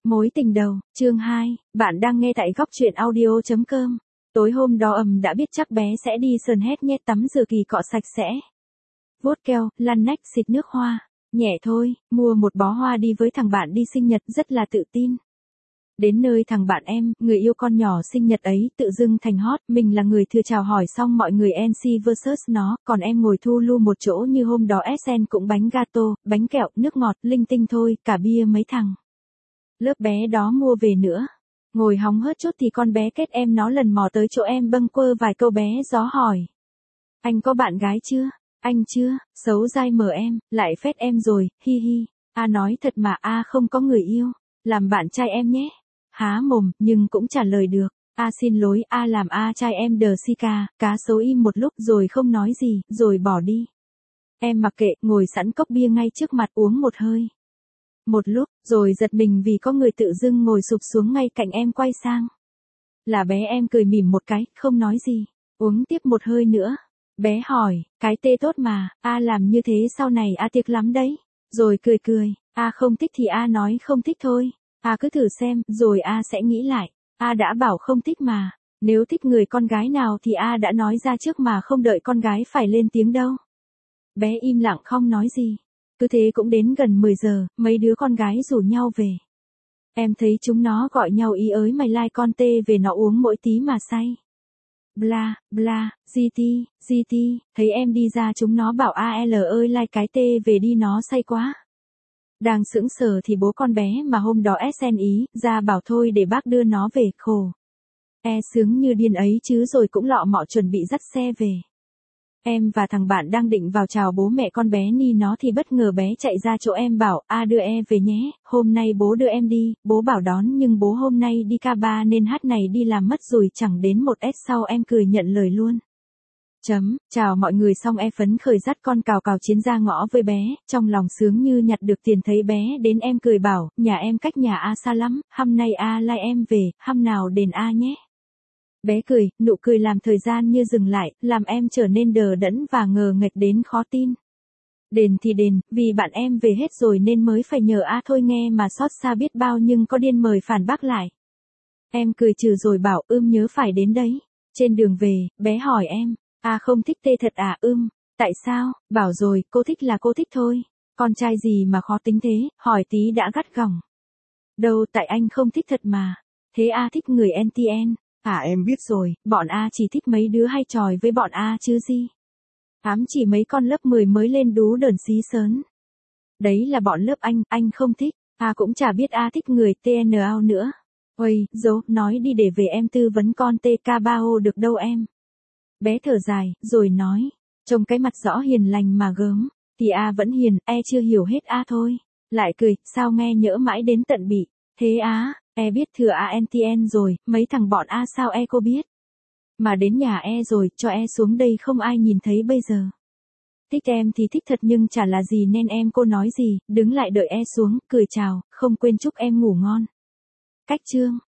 Mối tình đầu, chương 2, bạn đang nghe tại góc truyện audio.com. Tối hôm đó đã biết chắc bé sẽ đi sờn hét nhét tắm rửa kỳ cọ sạch sẽ. Vuốt keo, lăn nách xịt nước hoa. Nhẹ thôi, mua một bó hoa đi với thằng bạn đi sinh nhật rất là tự tin. Đến nơi thằng bạn em, người yêu con nhỏ sinh nhật ấy, tự dưng thành hot, mình là người thừa chào hỏi xong mọi người NC versus nó, còn em ngồi thu lu một chỗ như hôm đó SN cũng bánh gato, bánh kẹo, nước ngọt, linh tinh thôi, cả bia mấy thằng. Lớp bé đó mua về nữa. Ngồi hóng hớt chút thì con bé kết em nó lần mò tới chỗ em bâng quơ vài câu bé gió hỏi. Anh có bạn gái chưa? Anh chưa, xấu dai mờ em, lại phét em rồi, hi hi. Nói thật mà không có người yêu. Làm bạn trai em nhé. Há mồm, nhưng cũng trả lời được. Xin lỗi, làm trai em đờ si ca, cá sấu im một lúc rồi không nói gì, rồi bỏ đi. Em mặc kệ, ngồi sẵn cốc bia ngay trước mặt uống một hơi. Một lúc, rồi giật mình vì có người tự dưng ngồi sụp xuống ngay cạnh em quay sang. Là bé em cười mỉm một cái, không nói gì. Uống tiếp một hơi nữa. Bé hỏi, cái tê tốt mà, làm như thế sau này tiếc lắm đấy. Rồi cười cười, không thích thì nói không thích thôi. Cứ thử xem, rồi sẽ nghĩ lại. Đã bảo không thích mà. Nếu thích người con gái nào thì đã nói ra trước mà không đợi con gái phải lên tiếng đâu. Bé im lặng không nói gì. Cứ thế cũng đến gần 10 giờ, mấy đứa con gái rủ nhau về. Em thấy chúng nó gọi nhau ý ới mày lai con tê về nó uống mỗi tí mà say. Bla, bla, GT, thấy em đi ra chúng nó bảo AL ơi lai cái tê về đi nó say quá. Đang sững sờ thì bố con bé mà hôm đó SN ý, ra bảo thôi để bác đưa nó về, khổ. Sướng như điên ấy chứ rồi cũng lọ mọ chuẩn bị dắt xe về. Em và thằng bạn đang định vào chào bố mẹ con bé ni nó thì bất ngờ bé chạy ra chỗ em bảo, đưa về nhé, hôm nay bố đưa em đi, bố bảo đón nhưng bố hôm nay đi K3 nên hát này đi làm mất rồi chẳng đến một S sau em cười nhận lời luôn. Chào mọi người xong phấn khởi dắt con cào chiến ra ngõ với bé, trong lòng sướng như nhặt được tiền thấy bé đến em cười bảo, nhà em cách nhà xa lắm, hôm nay lai em về, hôm nào đền nhé. Bé cười, nụ cười làm thời gian như dừng lại, làm em trở nên đờ đẫn và ngờ nghệch đến khó tin. Đền thì đền, vì bạn em về hết rồi nên mới phải nhờ thôi nghe mà xót xa biết bao nhưng có điên mời phản bác lại. Em cười trừ rồi bảo nhớ phải đến đấy. Trên đường về, bé hỏi em, không thích tê thật tại sao, bảo rồi, cô thích là cô thích thôi. Con trai gì mà khó tính thế, hỏi tí đã gắt gỏng. Đâu tại anh không thích thật mà. Thế thích người NTN. Em biết rồi, bọn chỉ thích mấy đứa hay tròi với bọn chứ gì. Chỉ mấy con lớp 10 mới lên đú đờn xí sớn. Đấy là bọn lớp anh không thích. Cũng chả biết thích người TNO nữa. Ôi, dấu, nói đi để về em tư vấn con TK3O được đâu em. Bé thở dài, rồi nói. Trông cái mặt rõ hiền lành mà gớm. Thì vẫn hiền, chưa hiểu hết thôi. Lại cười, sao nghe nhỡ mãi đến tận bị. Thế biết thừa NTN rồi, mấy thằng bọn sao cô biết. Mà đến nhà rồi, cho xuống đây không ai nhìn thấy bây giờ. Thích em thì thích thật nhưng chả là gì nên em cô nói gì, đứng lại đợi xuống, cười chào, không quên chúc em ngủ ngon. Cách chương.